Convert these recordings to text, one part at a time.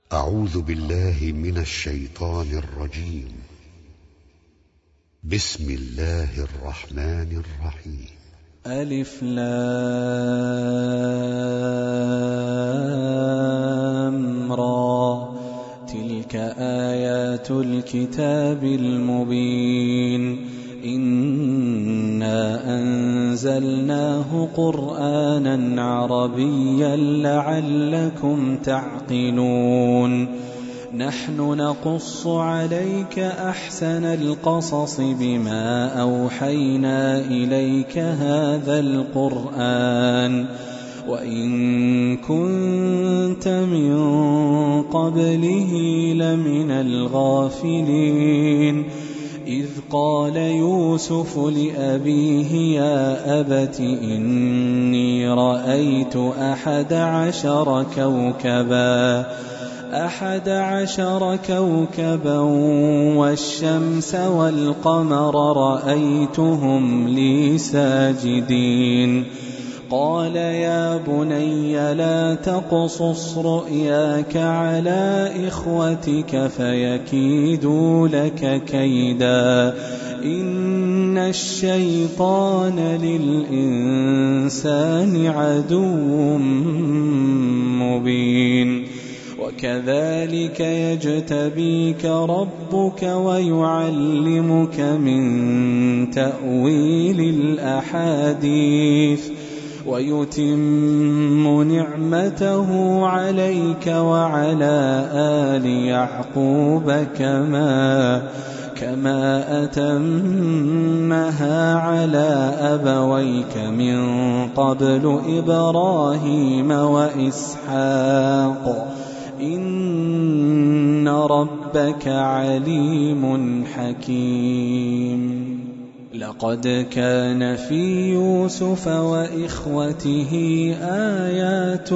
أعوذ بالله من الشيطان الرجيم. بسم الله الرحمن الرحيم. ألف لام را تلك آيات الكتاب المبين إنا أنزلناه قرآنا عربيا لعلكم تعقلون نحن نقص عليك أحسن القصص بما أوحينا إليك هذا القرآن وإن كنت من قبله لمن الغافلين إذ قال يوسف لأبيه يا أبت إني رأيت 11 كوكبا والشمس والقمر رأيتهم لي ساجدين قال يا بني لا تقصص رؤياك على إخوتك فيكيدوا لك كيدا إن الشيطان للإنسان عدو مبين وكذلك يجتبيك ربك ويعلمك من تأويل الأحاديث ويتم نعمته عليك وعلى آل يعقوب كما أتمها على أبويك من قبل إبراهيم وإسحاق إن ربك عليم حكيم لقد كان في يوسف وإخوته آيات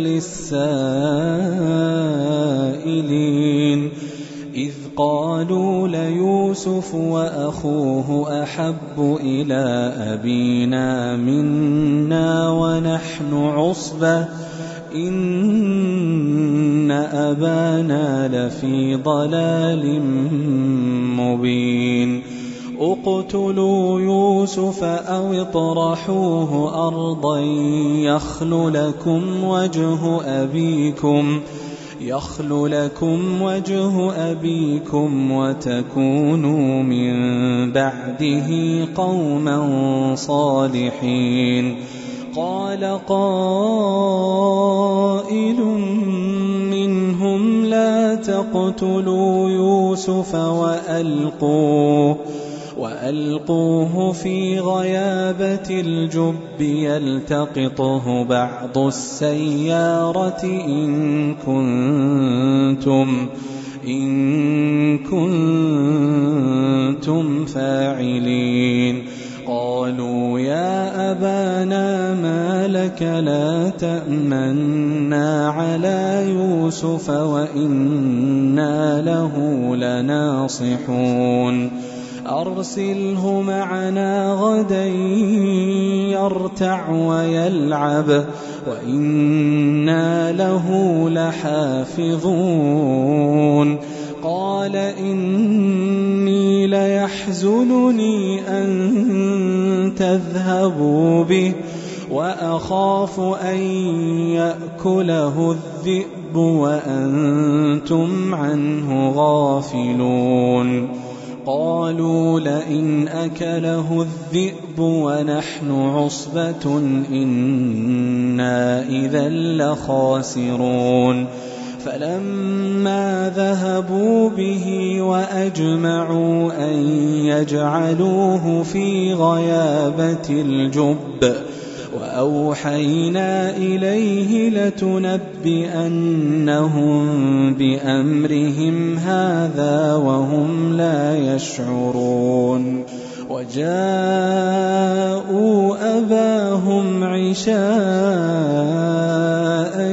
للسائلين إذ قالوا ليوسف وأخوه أحب إلى أبينا منا ونحن عصبة إن أبانا لفي ضلال مبين اقتلوا يوسف أو اطرحوه أرضا يخل لكم وجه أبيكم وتكونوا من بعده قوما صالحين قال قائل منهم لا تقتلوا يوسف وألقوه في غيابة الجب يلتقطه بعض السيارة إن كنتم فاعلين قالوا يا أبانا ما لك لا تأمنا على يوسف وإنا له لناصحون أرسله معنا غدا يرتع ويلعب وإنا له لحافظون قال إني ليحزنني أن تذهبوا به وأخاف أن يأكله الذئب وأنتم عنه غافلون قالوا لئن أكله الذئب ونحن عصبة إنا إذا لخاسرون فلما ذهبوا به وأجمعوا أن يجعلوه في غيابة الجب وأوحينا إليه لتنبئنهم بأمرهم هذا وهم لا يشعرون وجاءوا أباهم عشاء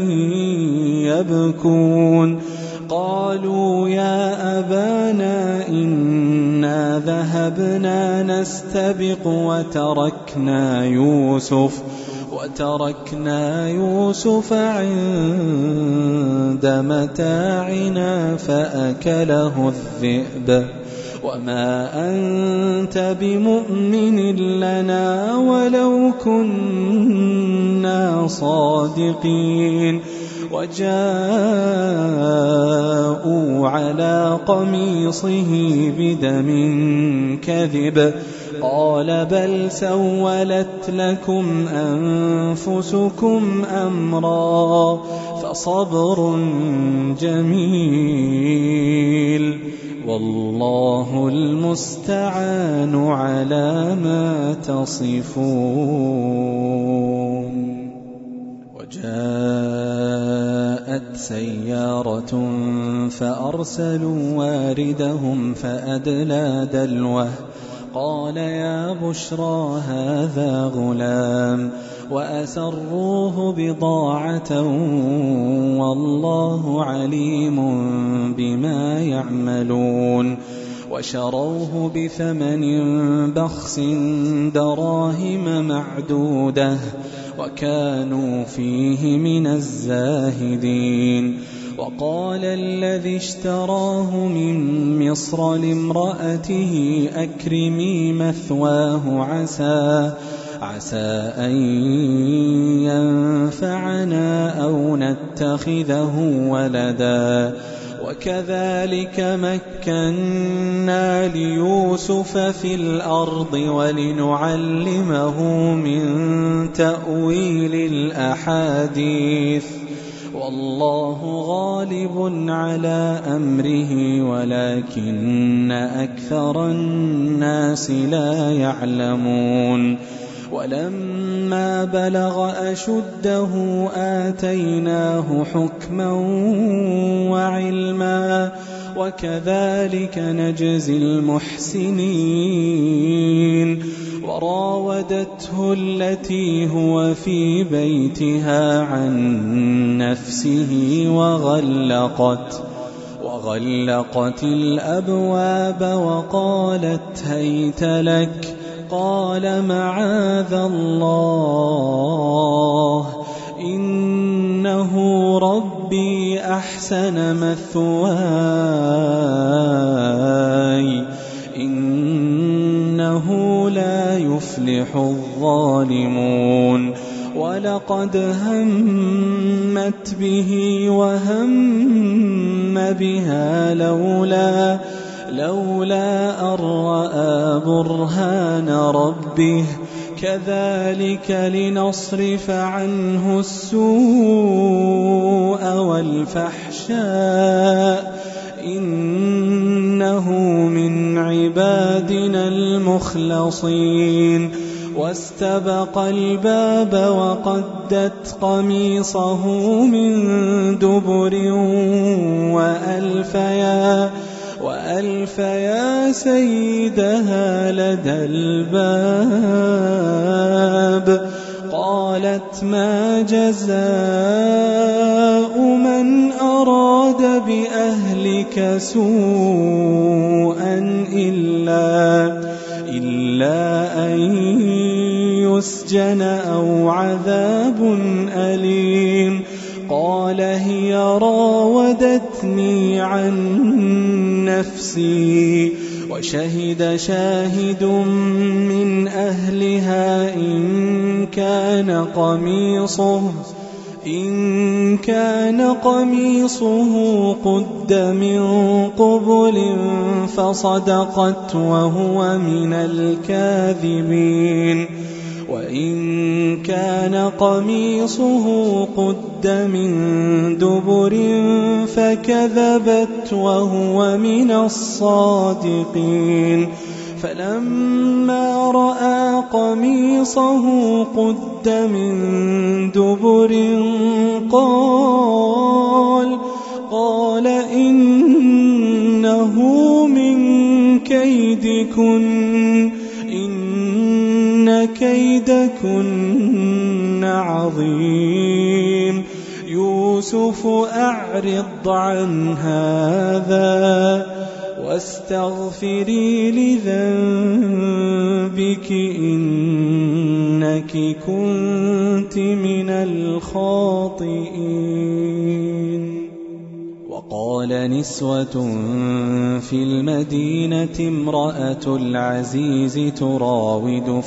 يبكون قالوا يا أبانا إنا ذهبنا نستبق وتركنا يوسف عند متاعنا فأكله الذئب وما أنت بمؤمن لنا ولو كنا صادقين وجاءوا على قميصه بدم كذب قال بل سولت لكم أنفسكم أمرا فصبر جميل والله المستعان على ما تصفون. وجاءت سيارة فأرسلوا واردهم فأدلى دلوه قال يا بشرى هذا غلام وأسروه بضاعة والله عليم بما يعملون وشروه بثمن بخس دراهم معدودة وكانوا فيه من الزاهدين. وقال الذي اشتراه من مصر لامرأته أكرمي مثواه عسى أن ينفعنا أو نتخذه ولدا وكذلك مكنا ليوسف في الأرض ولنعلمه من تأويل الأحاديث والله غالب على أمره ولكن أكثر الناس لا يعلمون. ولما بلغ أشده آتيناه حكما وعلما وكذلك نجزي المحسنين. وراودته التي هو في بيتها عن نفسه وغلقت الأبواب وقالت هيت لك قال معاذ الله إنه ربي أحسن مثواي إنه لا يفلح الظالمون. ولقد همت به وهم بها لولا أن رأى برهان ربه كذلك لنصرف عنه السوء والفحشاء إنه من عبادنا المخلصين. واستبق الباب وقدت قميصه من دبر وألف يا سيدها لدى الباب. قالت ما جزاء من أراد بأهلك سوءا إلا أن يسجن أو عذاب أليم. قال هي راودتني عن نفسي وشهد شاهد من أهلها إن كان قميصه قد من قبل فصدقت وهو من الكاذبين وإن كان قميصه قد من دبر فكذبت وهو من الصادقين. فلما رأى قميصه قد من دبر قال إنه من كيدكن إن كيدكن عظيم. يوسف أعرض عن هذا واستغفري لذنبك إنك كنت من الخاطئين. وقال نسوة في المدينة امرأة العزيز تراود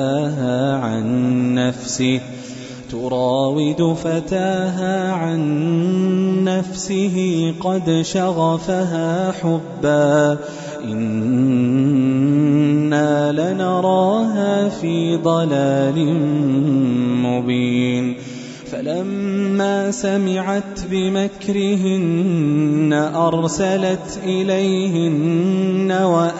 فتاها عن نفسه قد شغفها حبا إنا لنراها في ضلال مبين. فلما سمعت بمكرهن أرسلت إليهن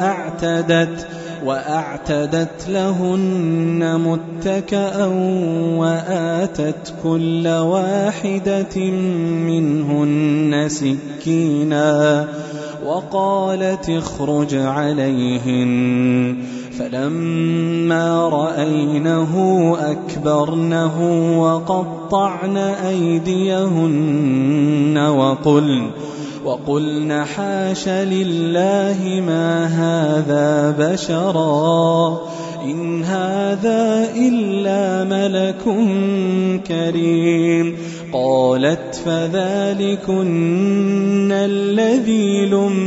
وأعتدت لهن متكأ وآتت كل واحدة منهن سكينا وقالت اخرج عليهن. فلما رأينه أكبرنه وقطعن أيديهن وقلن حاش لله ما هذا بشرا إن هذا إلا ملك كريم. قالت فذلكن الذي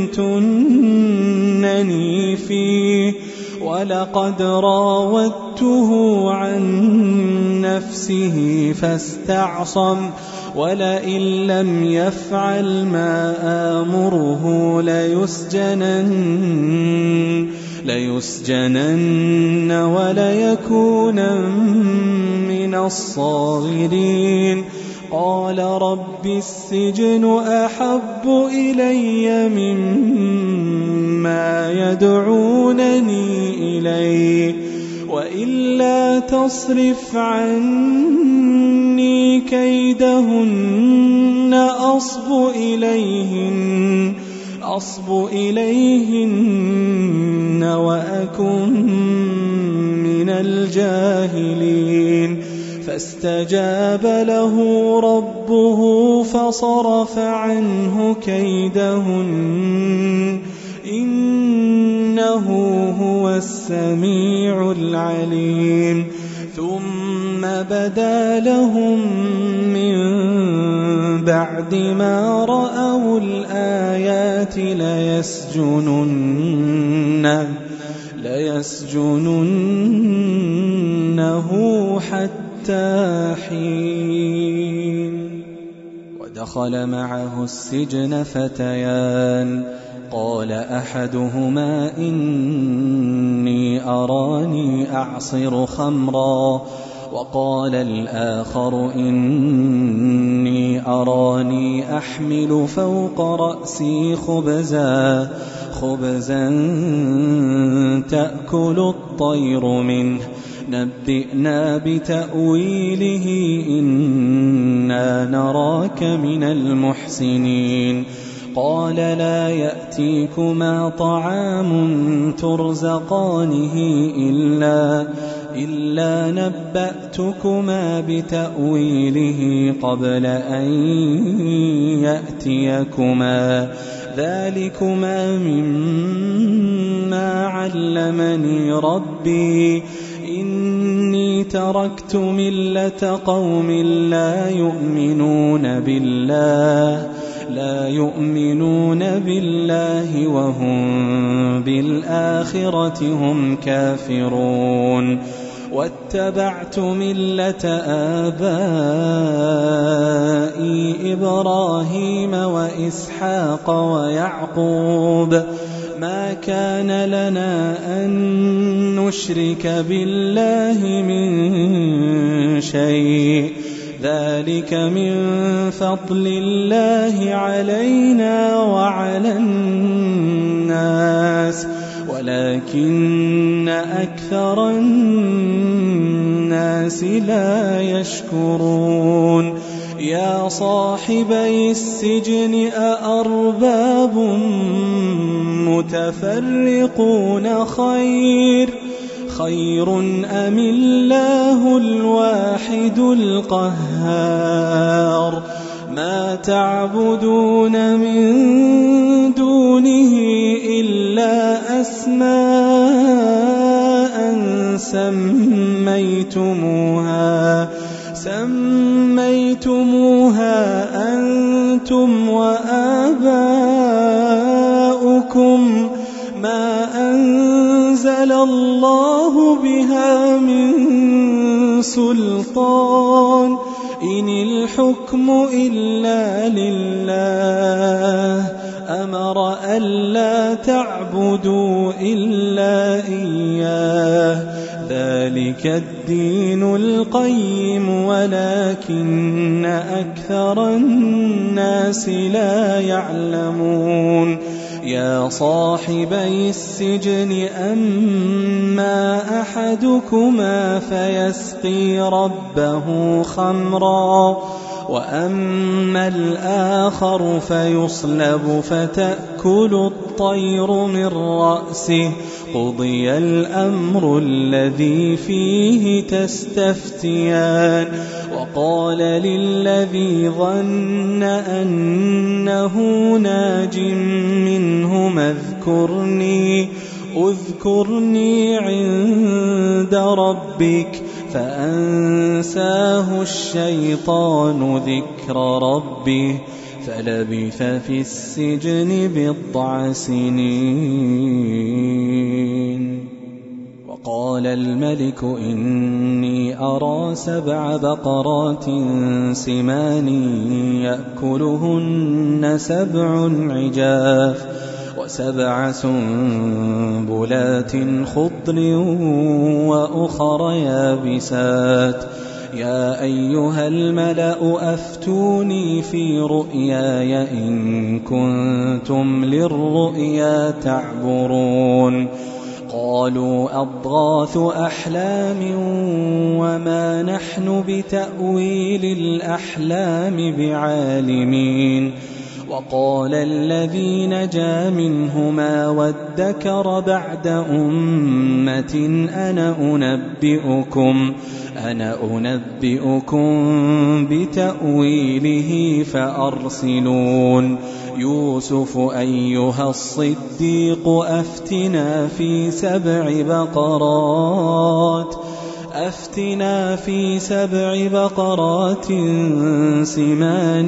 لمتنني فيه ولقد راودته عن نفسه فاستعصم ولئن لم يفعل ما آمره ليسجنن وليكون من الصاغرين. قال رب السجن أحب إلي مما يدعونني إليه وإلا تصرف عني كيدهن أصب إليهن وأكن من الجاهلين. فاستجاب له ربه فصرف عنه كيدهن إنه هو السميع العليم. ثم بدا لهم من بعد ما رأوا الآيات ليسجننه حتى حين. ودخل معه السجن فتيان قال أحدهما إني أراني أعصر خمرا وقال الآخر إني أراني أحمل فوق رأسي خبزا تأكل الطير منه نبئنا بتأويله إنا نراك من المحسنين. قال لا يأتيكما طعام ترزقانه إلا نبأتكما بتأويله قبل أن يأتيكما ذلكما مما علمني ربي إني تركت ملة قوم لا يؤمنون بالله وهم بالآخرة هم كافرون. واتبعت ملة آبائي إبراهيم وإسحاق ويعقوب ما كان لنا أن نشرك بالله من شيء ذلك من فضل الله علينا وعلى الناس ولكن أكثر الناس لا يشكرون. يا صاحبي السجن أأرباب متفرقون خير أم الله الواحد القهار ما تعبدون من دونه إلا أسماء سميتموها أنتم وآباؤكم ما أنزل الله بها من سلطان إن الحكم إلا لله أمر ألا تعبدوا إلا إياه ذلك الدين القيم ولكن أكثر الناس لا يعلمون يا صاحبي السجن أما أحدكما فيسقي ربه خمرا وأما الآخر فيصلب فتأكل الطير من رأسه قضي الأمر الذي فيه تستفتيان وقال للذي ظن أنه ناج منهما اذكرني عند ربك فأنساه الشيطان ذكر ربه فلبث في السجن 9 سنين. وقال الملك إني أرى 7 بقرات سمان يأكلهن 7 عجاف و7 سنبلات خضر وأخر يابسات يا أيها الملأ أفتوني في رؤياي إن كنتم للرؤيا تعبرون قالوا أضغاث أحلام وما نحن بتأويل الأحلام بعالمين وقال الذي نجا منهما وادكر بعد أمة أنا أنبئكم بتأويله فأرسلون يوسف أيها الصديق أفتنا في 7 بقرات سمان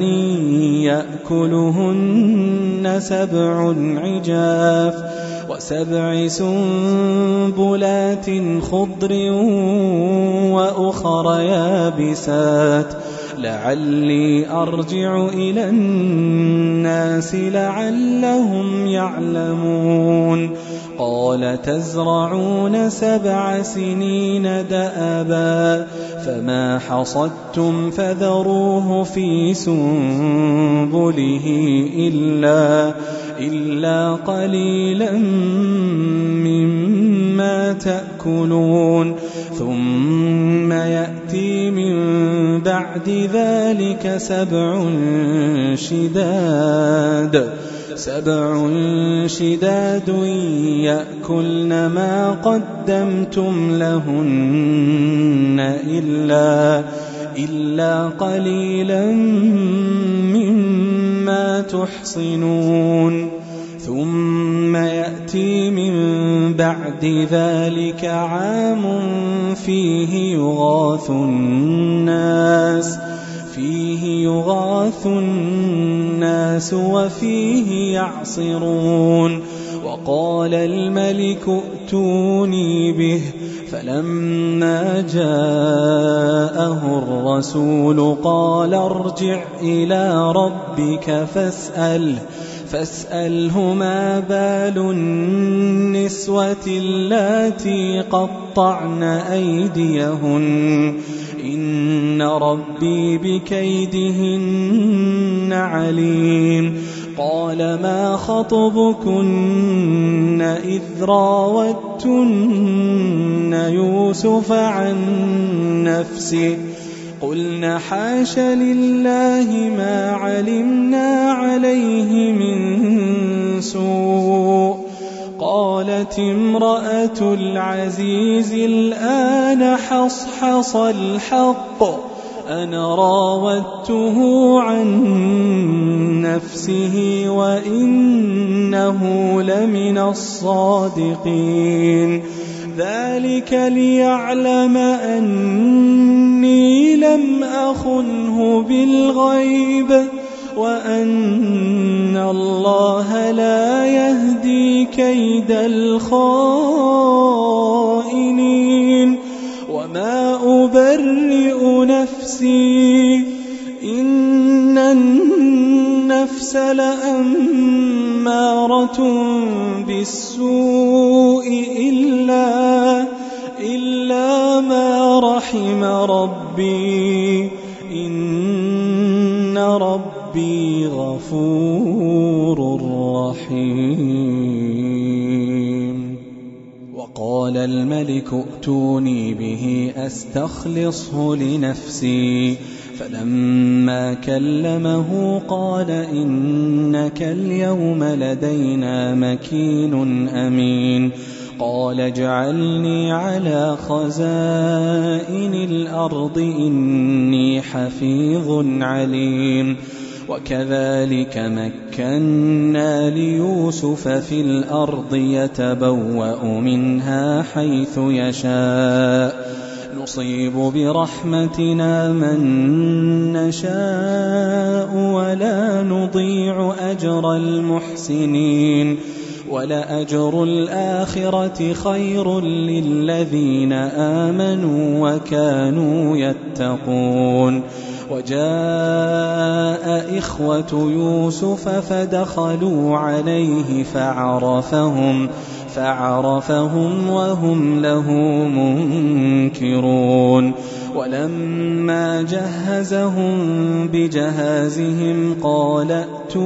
يأكلهن 7 عجاف و7 سنبلات خضر وأخر يابسات لعلي أرجع إلى الناس لعلهم يعلمون قال تزرعون 7 سنين دأبا فما حصدتم فذروه في سنبله إلا قليلا مما تأكلون ثم يأتي من بعد ذلك 7 شداد يأكلن ما قدمتم لهن إلا قليلا مما تحصنون ثم يأتي من بعد ذلك عام فيه يغاث الناس وفيه يعصرون وقال الملك ائتوني به فلما جاءه الرسول قال ارجع إلى ربك فاسأله ما بال النسوة اللاتي قطعن أيديهن إن ربي بكيدهن عليم قال ما خطبكن إذ راوتن يوسف عن نفسه قلنا حاش لله ما علمنا عليه من سوء قالت امرأة العزيز الآن حصحص الحق أنا راودته عن نفسه وإنه لمن الصادقين ذلك ليعلم أني لم أخنه بالغيب وأن الله لا يهدي كيد الخائنين وما أبرئ نفسي إن النفس لأمارة بالسوء إلا ما رحم ربي إن ربي غفور رحيم. وقال الملك ائتوني به أستخلصه لنفسي فلما كلمه قال إنك اليوم لدينا مكين أمين. قال اجعلني على خزائن الأرض إني حفيظ عليم. وكذلك مكنا ليوسف في الأرض يتبوأ منها حيث يشاء نصيب برحمتنا من نشاء ولا نضيع أجر المحسنين ولأجر الآخرة خير للذين آمنوا وكانوا يتقون. وجاء إخوة يوسف فدخلوا عليه فعرفهم وهم له منكرون. ولما جهزهم بجهازهم قال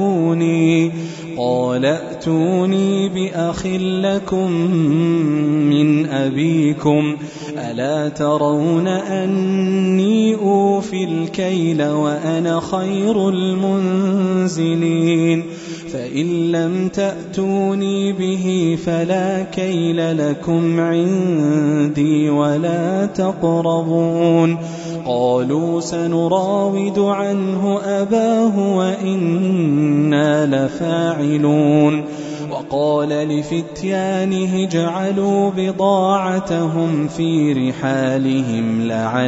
ائتوني بأخ لكم من أبيكم ألا ترون أني أوفي الكيل وأنا خير المنزلين فإن لم تأتوني به فلا كيل لكم عندي ولا تقربون. قالوا سنراود عنه أباه وإنا لفاعلون. وقال لفتيانه اجعلوا بضاعتهم في رحالهم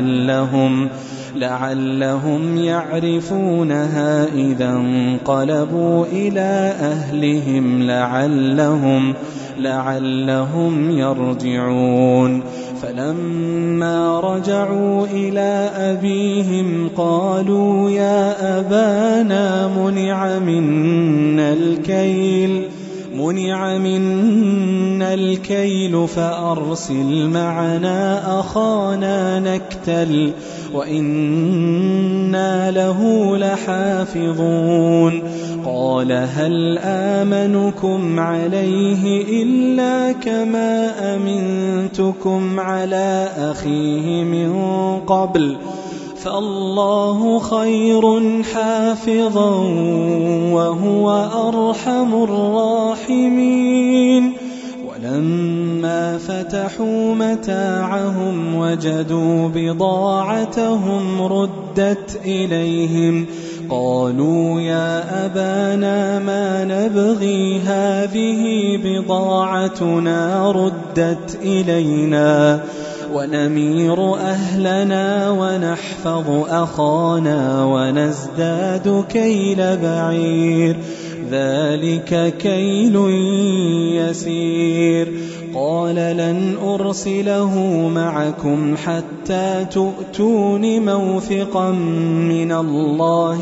لعلهم يعرفونها إذا انقلبوا إلى أهلهم لعلهم يرجعون. فلما رجعوا إلى أبيهم قالوا يا أبانا منع منا الكيل فأرسل معنا أخانا نكتل وإنا له لحافظون. قال هل آمنكم عليه إلا كما أمنتكم على أخيه من قبل فالله خير حافظا وهو أرحم الراحمين. ولما فتحوا متاعهم وجدوا بضاعتهم ردت إليهم قالوا يا أبانا ما نبغي هذه بضاعتنا ردت إلينا ونمير أهلنا ونحفظ أخانا ونزداد كيل بعير ذلك كيل يسير. قال لن أرسله معكم حتى تؤتون موثقا من الله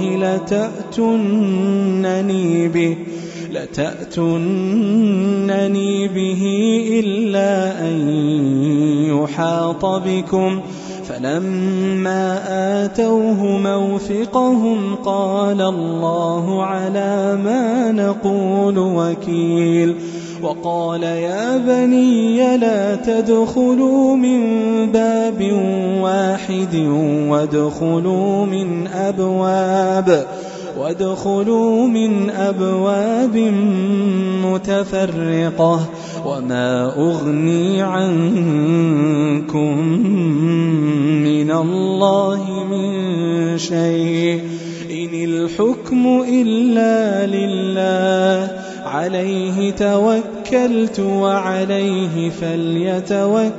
لتأتونني به إلا أن يحاط بكم. فلما آتوه موثقهم قال الله على ما نقول وكيل. وقال يا بني لا تدخلوا من باب واحد وادخلوا من أبواب متفرقة وما أغني عنكم من الله من شيء إن الحكم إلا لله عليه توكلت وعليه فليتوكل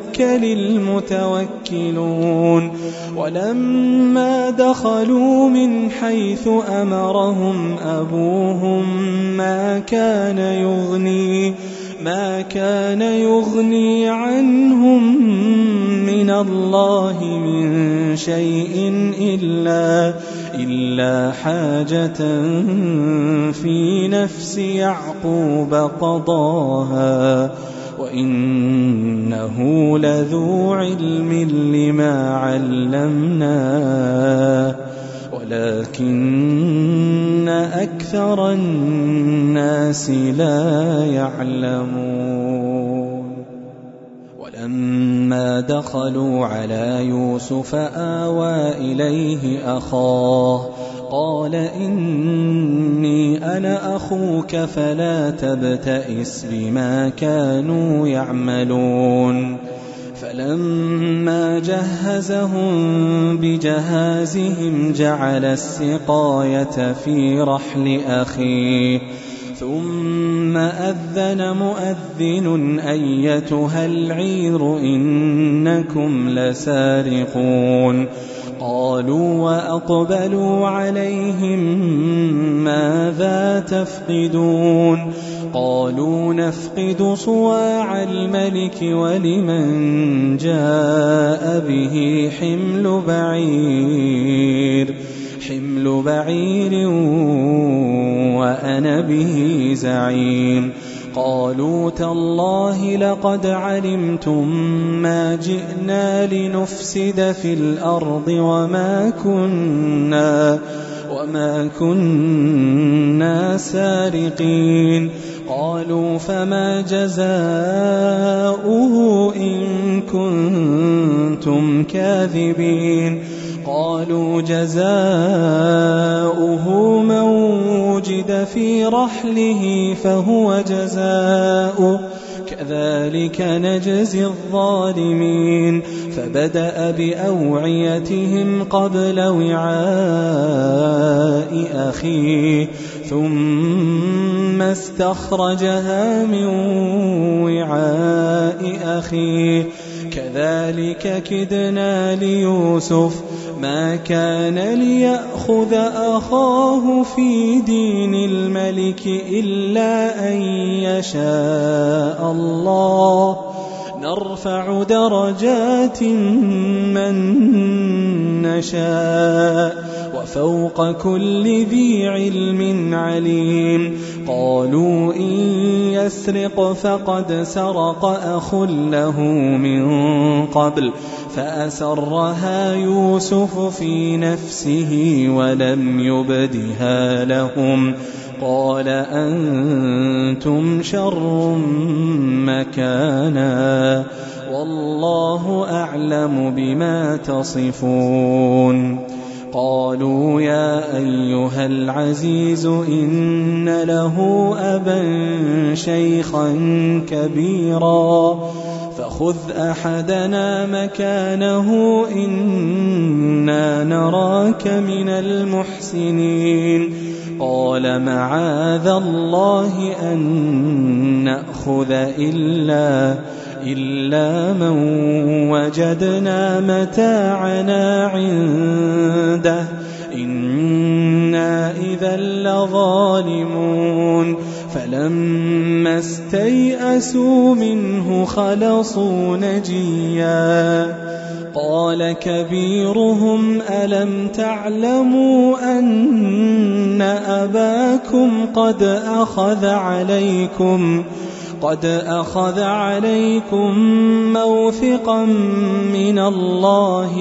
المتوكلون ولما دخلوا من حيث أمرهم أبوهم ما كان يغني عنهم من الله من شيء إلا حاجة في نفس يعقوب قضاها وإنه لذو علم لما علمناه ولكن أكثر الناس لا يعلمون ولما دخلوا على يوسف آوى إليه أخاه قال إني أنا أخوك فلا تبتئس بما كانوا يعملون فلما جهزهم بجهازهم جعل السقاية في رحل أخيه ثم أذن مؤذن أيتها العير إنكم لسارقون قالوا وأقبلوا عليهم ماذا تفقدون قالوا نفقد صواع الملك ولمن جاء به حمل بعير وأنا به زعيم قالوا تالله لقد علمتم ما جئنا لنفسد في الأرض وما كنا سارقين قالوا فما جزاؤه إن كنتم كاذبين قالوا جزاؤه من وجد في رحله فهو جزاؤه كذلك نجزي الظالمين فبدأ بأوعيتهم قبل وعاء أخيه ثم استخرجها من وعاء أخيه كذلك كدنا ليوسف ما كان ليأخذ أخاه في دين الملك إلا أن يشاء الله نرفع درجات من نشاء وفوق كل ذي علم عليم قالوا إن يسرق فقد سرق أخ له من قبل فأسرها يوسف في نفسه ولم يبدها لهم قال أنتم شر مكانا والله أعلم بما تصفون قالوا يا أيها العزيز إن له أبا شيخا كبيرا فخذ أحدنا مكانه إنا نراك من المحسنين قال معاذ الله أن نأخذ إلا من وجدنا متاعنا عنده إنا إذا لظالمون فلما استيئسوا منه خلصوا نجيا قال كبيرهم ألم تعلموا أن أباكم قد أخذ عليكم موثقا من الله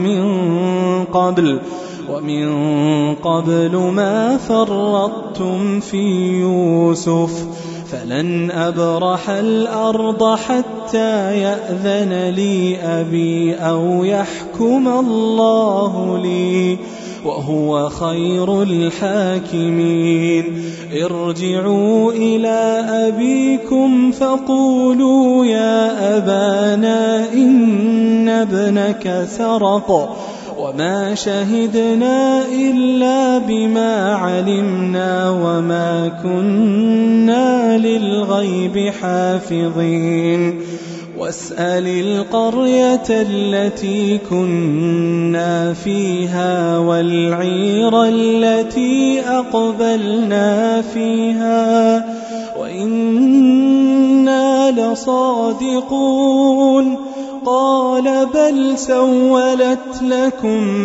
ومن قبل ما فرطتم في يوسف فلن أبرح الأرض حتى يأذن لي أبي أو يحكم الله لي وهو خير الحاكمين ارجعوا إلى أبيكم فقولوا يا أبانا إن ابنك سرق وما شهدنا إلا بما علمنا وما كنا للغيب حافظين واسأل القرية التي كنا فيها والعير التي أقبلنا فيها وإنا لصادقون قال بل سولت لكم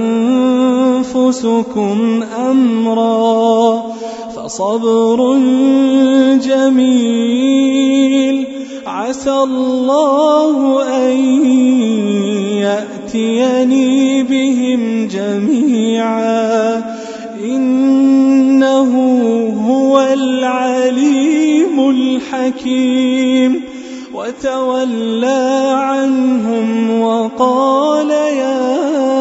أنفسكم أمرا فصبر جميل عسى الله أن يأتيني بهم جميعا إنه هو العليم الحكيم وتولى عنهم وقال يا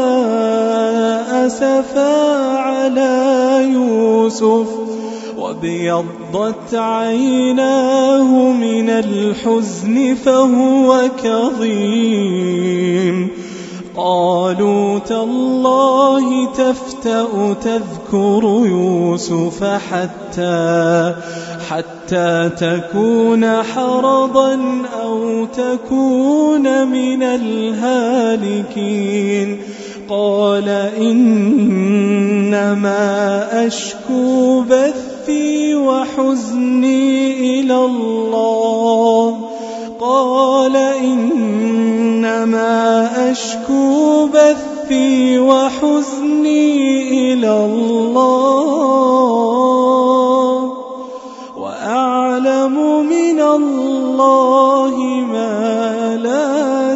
أسفا على يوسف وابيضت عيناه من الحزن فهو كظيم قالوا تالله تفتأ تذكر يوسف حتى تكون حرضا أو تكون من الهالكين قال إنما أشكو بثي وحزني إلى الله قال إنما أشكو بثي وحزني إلى الله وأعلم من الله ما لا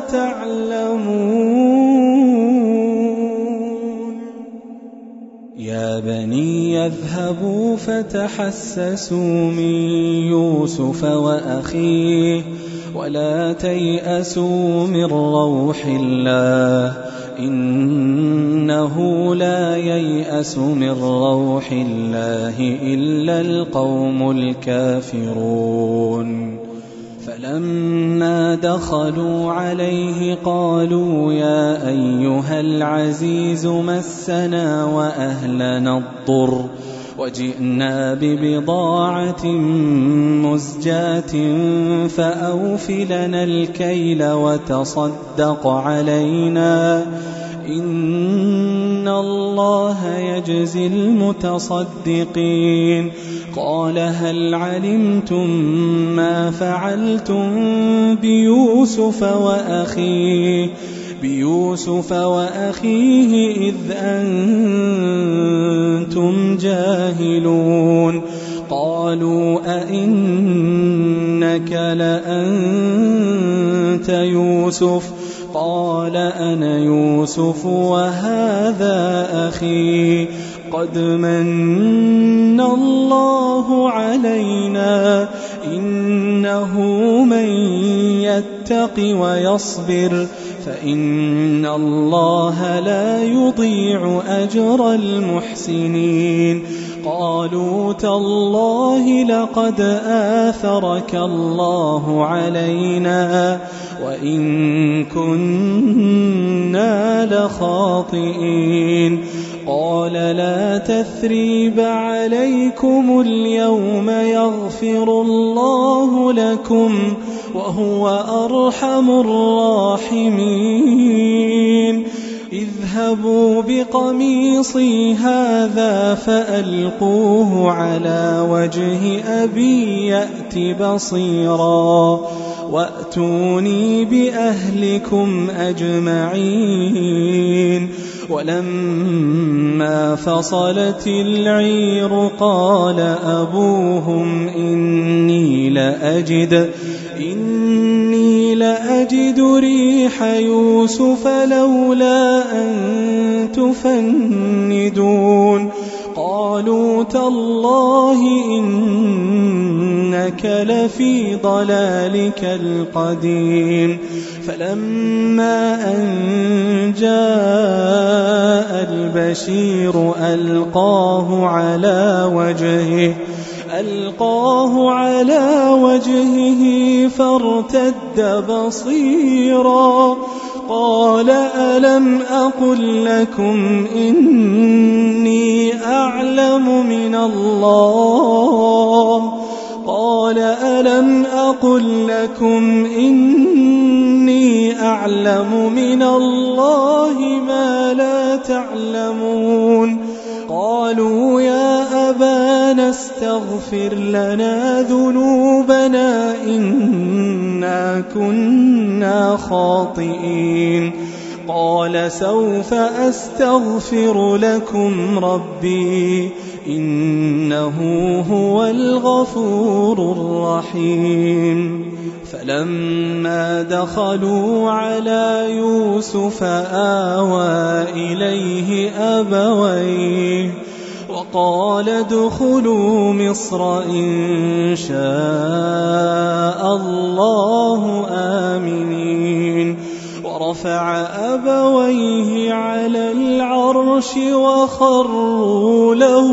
تعلمون يا بني يذهبوا فتحسسوا من يوسف وأخيه ولا تيأسوا من روح الله إنه لا ييأس من روح الله إلا القوم الكافرون فلما دخلوا عليه قالوا يا أيها العزيز مسنا وأهلنا الضر وجئنا ببضاعة مزجاة فأوف لنا الكيل وتصدق علينا إن الله يجزي المتصدقين قال هل علمتم ما فعلتم بيوسف وأخيه إذ أنتم جاهلون قالوا أئنك لأنت يوسف قال أنا يوسف وهذا أخي قد من الله علينا إنه من يتق ويصبر فإن الله لا يضيع أجر المحسنين قالوا تالله لقد آثرك الله علينا وإن كنا لخاطئين قال لا تثريب عليكم اليوم يغفر الله لكم وهو أرحم الراحمين اذهبوا بقميصي هذا فألقوه على وجه أبي يأت بصيرا وأتوني بأهلكم أجمعين ولما فصلت العير قال أبوهم إني لأجد ريح يوسف لولا أن تفندون قالوا تالله إنك إنك لفي ضلالك القديم. فلما أن جاء البشير ألقاه على وجهه فارتد بصيرا قال ألم أقل لكم إني أعلم من الله ما لا تعلمون. قالوا يا أبانا استغفر لنا ذنوبنا إنا كنا خاطئين. قال سوف أستغفر لكم ربي إنه هو الغفور الرحيم. فلما دخلوا على يوسف آوى إليه أبويه وقال ادخلوا مصر إن شاء الله آمنين. ورفع أبويه على العرش وخروا له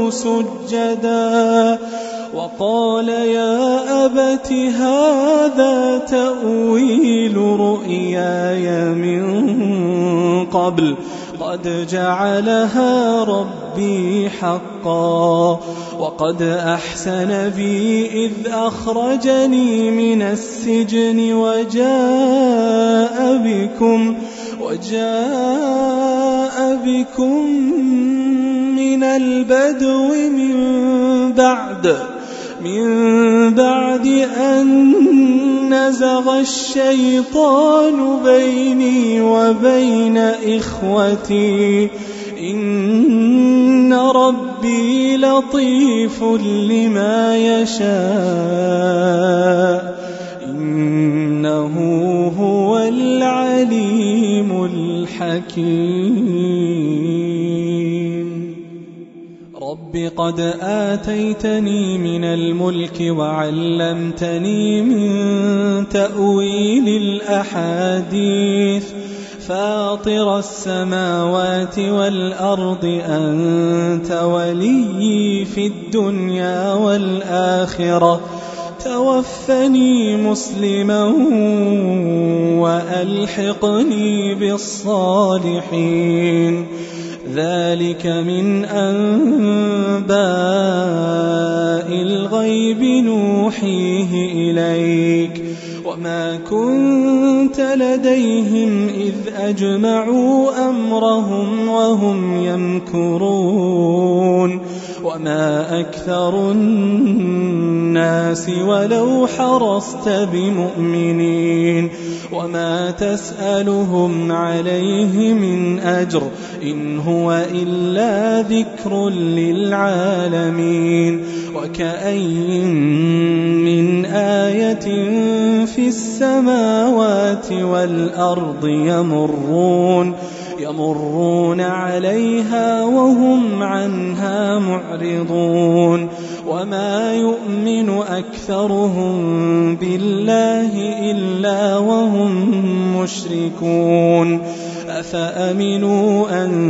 سجدا وقال يا أبت هذا تأويل رؤياي من قبل قد جعلها ربي حقا وقد أحسن بي إذ أخرجني من السجن وجاء بكم من البدو من بعد أن نزغ الشيطان بيني وبين إخوتي إن ربي لطيف لما يشاء إنه هو العليم الحكيم. رب قد آتيتني من الملك وعلمتني من تأويل الأحاديث فاطر السماوات والأرض أنت ولي في الدنيا والآخرة توفني مسلما وألحقني بالصالحين. ذلك من أنباء الغيب نوحيه إليك وما كنت لديهم إذ أجمعوا أمرهم وهم يمكرون وما أكثر الناس ولو حرصت بمؤمنين وما تسألهم عليه من أجر إن هو إلا ذكر للعالمين. وكأين من آية في السماوات والأرض يمرون عليها وهم عنها معرضون وما يؤمن أكثرهم بالله إلا وهم مشركون. أفأمنوا أن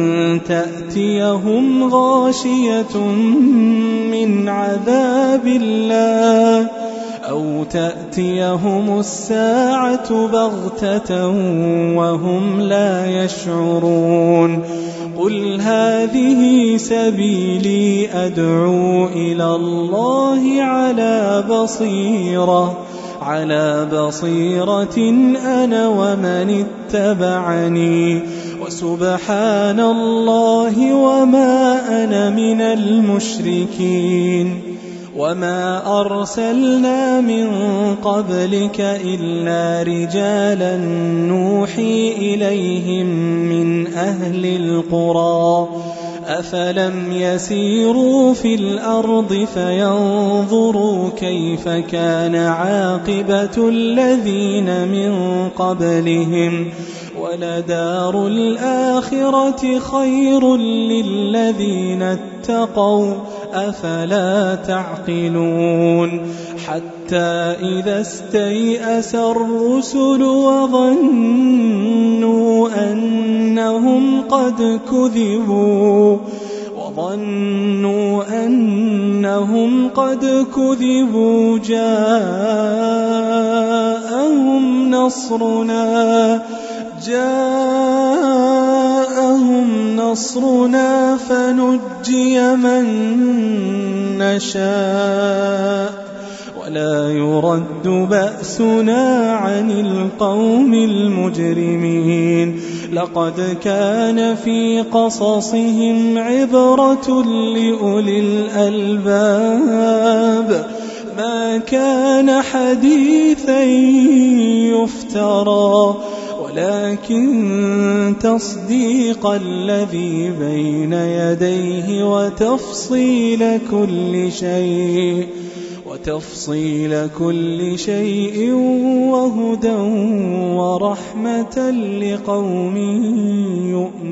تأتيهم غاشية من عذاب الله أو تأتيهم الساعة بغتة وهم لا يشعرون. قل هذه سبيلي أدعو إلى الله على بصيرة أنا ومن اتبعني وسبحان الله وما أنا من المشركين. وما أرسلنا من قبلك إلا رجالا نوحي إليهم من أهل القرى أفلم يسيروا في الأرض فينظروا كيف كان عاقبة الذين من قبلهم ولدار الآخرة خير للذين اتقوا أفلا تعقلون حتى إذا استيأس الرسل وظنوا أنهم قد كذبوا جاءهم نصرنا فنجي من نشاء ولا يرد بأسنا عن القوم المجرمين لقد كان في قصصهم عبرة لأولي الألباب ما كان حديثا يفترى ولكن تصديق الذي بين يديه وتفصيل كل شيء وهدى ورحمة لقوم يؤمنون.